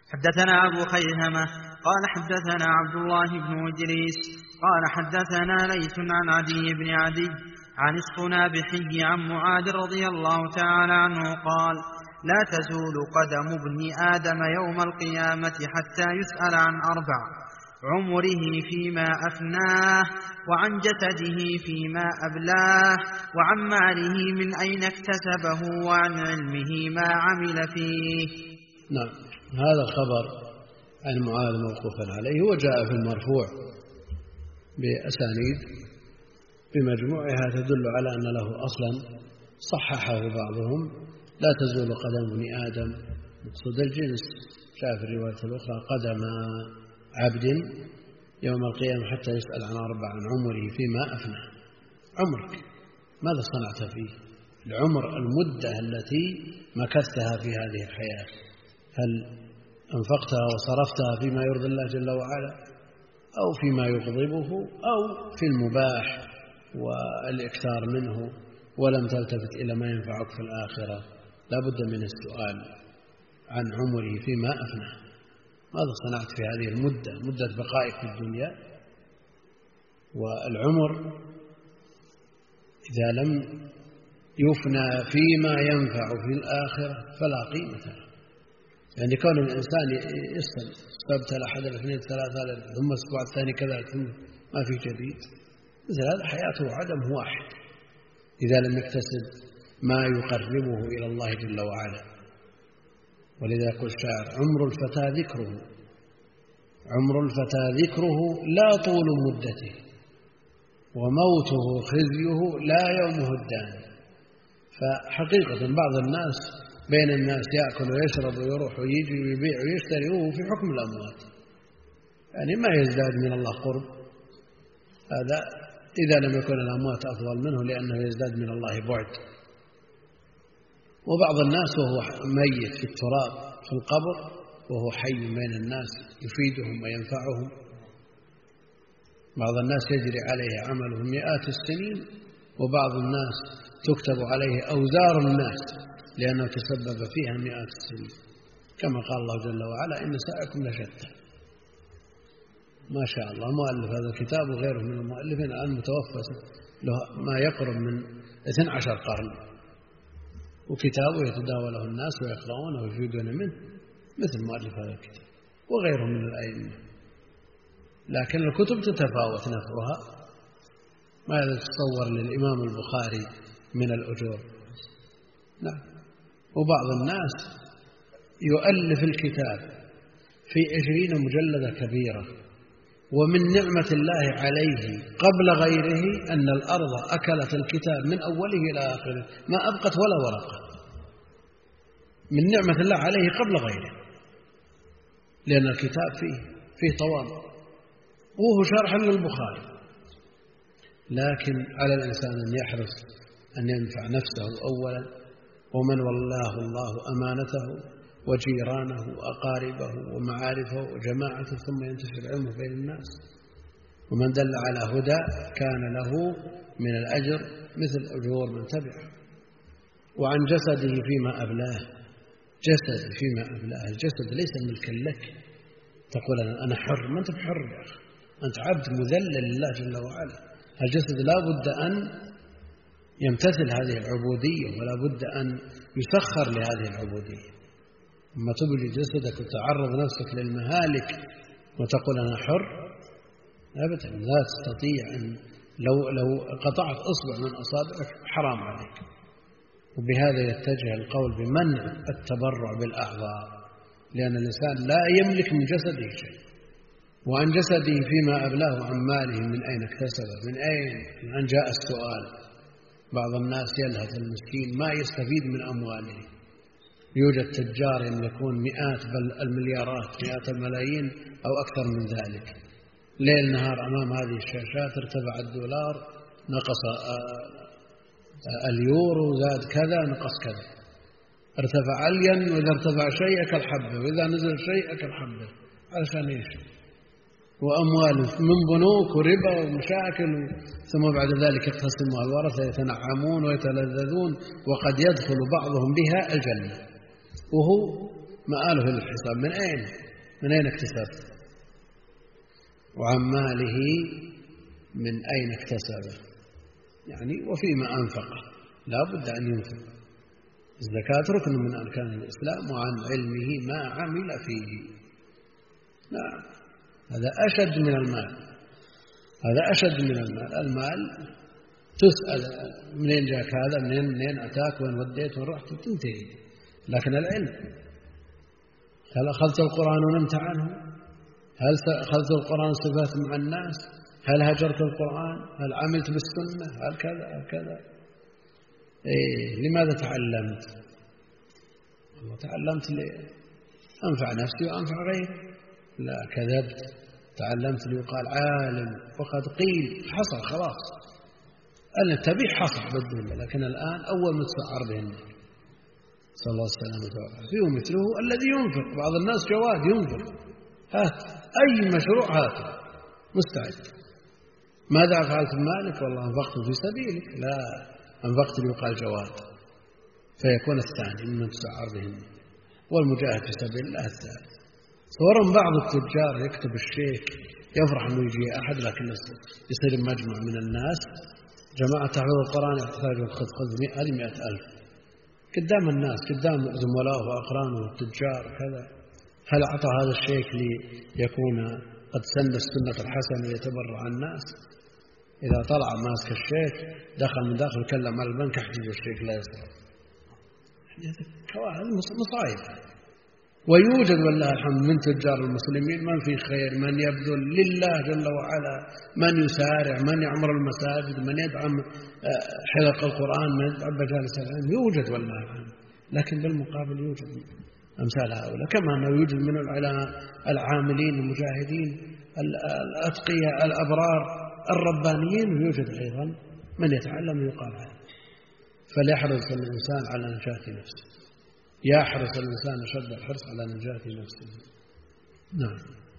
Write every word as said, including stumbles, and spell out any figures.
حدثنا أبو خيثمة قال حدثنا عبد الله بن إدريس قال حدثنا ليث عن عدي بن عدي عن الصنابحي عن معاذ رضي الله تعالى عنه قال لا تزول قدم ابن آدم يوم القيامة حتى يسأل عن أربع: عمره فيما أفناه، وعن جسده فيما أبلاه، وعن ماله من أين اكتسبه، وعن علمه ما عمل فيه. نعم، هذا خبر عن معاذ موقوفا عليه، وجاء في المرفوع بأسانيد بمجموعها تدل على أن له أصلا صححه بعضهم: لا تزول قدم ابن آدم، مقصود الجنس. جاء في الرواية الأخرى: قدم عبد يوم القيامة حتى يسأل عن أربع: عن عمره فيما أفنى. عمرك ماذا صنعت فيه؟ العمر المدة التي مكثتها في هذه الحياة، هل أنفقتها وصرفتها فيما يرضي الله جل وعلا، أو فيما يغضبه، أو في المباح والإكثار منه، ولم تلتفت إلى ما ينفعك في الآخرة؟ لا بد من السؤال عن عمره فيما أفنى. ماذا صنعت في هذه المدة، مدة بقائك في الدنيا؟ والعمر إذا لم يفنى فيما ينفع في الآخرة فلا قيمة له. يعني كون الإنسان يصل فابتلى أحد الاثنين ثلاثة ثم الأسبوع الثاني كذا ثم ما في جديد، مثل هذا حياته عدم واحد إذا لم يكتسب ما يقربه إلى الله جل وعلا. ولذا يقول الشاعر: عمر الفتى ذكره، عمر الفتى ذكره لا طول مدته، وموته خزيه لا يومه الداني. فحقيقة بعض الناس بين الناس يأكل ويشرب ويروح ويجي ويبيع ويشتري وهو في حكم الأموات، يعني ما يزداد من الله قرب. هذا إذا لم يكن الأموات أفضل منه، لأنه يزداد من الله بعد. وبعض الناس وهو ميت في التراب في القبر وهو حي بين الناس يفيدهم وينفعهم. بعض الناس يجري عليه عمله مئات السنين، وبعض الناس تكتب عليه أوزار الناس لأنه تسبب فيها مئات السنين، كما قال الله جل وعلا: إن سعيكم لشتى. ما شاء الله، مؤلف هذا الكتاب وغيره من المؤلفين الآن متوفى له ما يقرب من اثني عشر قرن، وكتابه يتداوله الناس ويقرؤونه ويفيدون منه مثل مؤلف هذا الكتاب وغيره من الأئمة. لكن الكتب تتفاوت نفرها، ماذا تتصور للإمام البخاري من الأجور؟ نعم. وبعض الناس يؤلف الكتاب في عشرين مجلدة كبيرة، ومن نعمة الله عليه قبل غيره أن الأرض أكلت الكتاب من أوله إلى آخره ما أبقت ولا ورقة، من نعمة الله عليه قبل غيره، لأن الكتاب فيه فيه طوام وهو شرح للبخاري. لكن على الإنسان أن يحرص أن ينفع نفسه أولا، ومن والله الله أمانته، وجيرانه وأقاربه ومعارفه وجماعته، ثم ينتشر علمه بين الناس. ومن دل على هدى كان له من الأجر مثل أجور من تبعه. وعن جسده فيما أبلاه، جسد فيما أبلاه، الجسد ليس ملكا لك تقول أنا حر، ما أنت بحر يا أخي، أنت عبد مذلل لله جل وعلا. الجسد لا بد أن يمتثل هذه العبودية، ولا بد أن يسخر لهذه العبودية. أما تبلي جسدك وتعرض نفسك للمهالك وتقول أنا حر، أبدا لا تستطيع أن لو, لو قطعت أصبع من أصابعك حرام عليك. وبهذا يتجه القول بمنع التبرع بالأعضاء، لأن الإنسان لا يملك من جسده شيء. وعن جسده فيما أبلاه، وعن ماله من أين اكتسبه، من أين أن جاء السؤال. بعض الناس يلهث المسكين ما يستفيد من أمواله. يوجد تجار يملكون مئات بل المليارات، مئات الملايين أو أكثر من ذلك، ليل نهار أمام هذه الشاشات: ارتفع الدولار، نقص اليورو، زاد كذا، نقص كذا، ارتفع الين، وإذا ارتفع شيء أكل حبة، وإذا نزل شيء أكل حبة. علشان إيش؟ وأموال من بنوك وربا ومشاكل، ثم بعد ذلك يقتسمها الورثة يتنعمون ويتلذذون، وقد يدخل بعضهم بها الجنة وهو مآله للحساب. من أين؟ من أين اكتسب؟ وعن ماله من أين اكتسبه؟ يعني وفيما أنفقه لا بد أن ينفق. الزكاة ركن من أركان الإسلام. وعن علمه ما عمل فيه. نعم هذا أشد من المال. هذا أشد من المال. المال تسأل منين جاك هذا، منين منين أتاك، وين وديت، وين رحت، تنتهي. لكن العلم، هل أخذت القرآن ونمت عنه؟ هل أخذت القرآن صفات مع الناس؟ هل هجرت القرآن؟ هل عملت بالسنة؟ هل كذا هل كذا؟ إيه لماذا تعلمت؟ والله تعلمت لأنفع نفسي وأنفع غيري. لا كذبت، تعلمت ليقال عالم وقد قيل حصل خلاص. أن التبيح حصل بالدنيا، لكن الآن أول متسعر بهن صلى الله عليه وسلم. فيه مثله الذي ينفق. بعض الناس جواد ينفق، هات أي مشروع هاته مستعد. ماذا فعلت بمالك؟ والله أنفقت في سبيلك. لا أنفقت ليقال جواد، فيكون الثاني ممن تسعر بهن. والمجاهد في سبيل الله الثالث. صورا بعض التجار يكتب الشيك يفرح أنه يجي أحد، لكن يصير مجمع من الناس جماعة تحفظ القرآن يحتاجون خذ خذ هذه مئة ألف قدام الناس، قدام زملائه وأقرانه والتجار كذا. هل أعطى هذا الشيك ليكون قد سن السنة الحسنة ويتبرع الناس؟ إذا طلع ماسك الشيك دخل من داخل كلم على البنك احجز الشيك لا يصرف. كواهل مصايب. ويوجد والله الحمد من تجار المسلمين من في خير، من يبذل لله جل وعلا، من يسارع، من يعمر المساجد، من يدعم حلق القرآن، من يدعم مجالس العلم. يوجد والله الحمد. لكن بالمقابل يوجد أمثال هؤلاء، كما أنه يوجد من العاملين المجاهدين الأتقياء الأبرار الربانيين، ويوجد أيضا من يتعلم يقال عنه. فليحرص الإنسان على نجاة نفسه. يحرص الإنسان أشد الحرص على نجاة نفسه. نعم.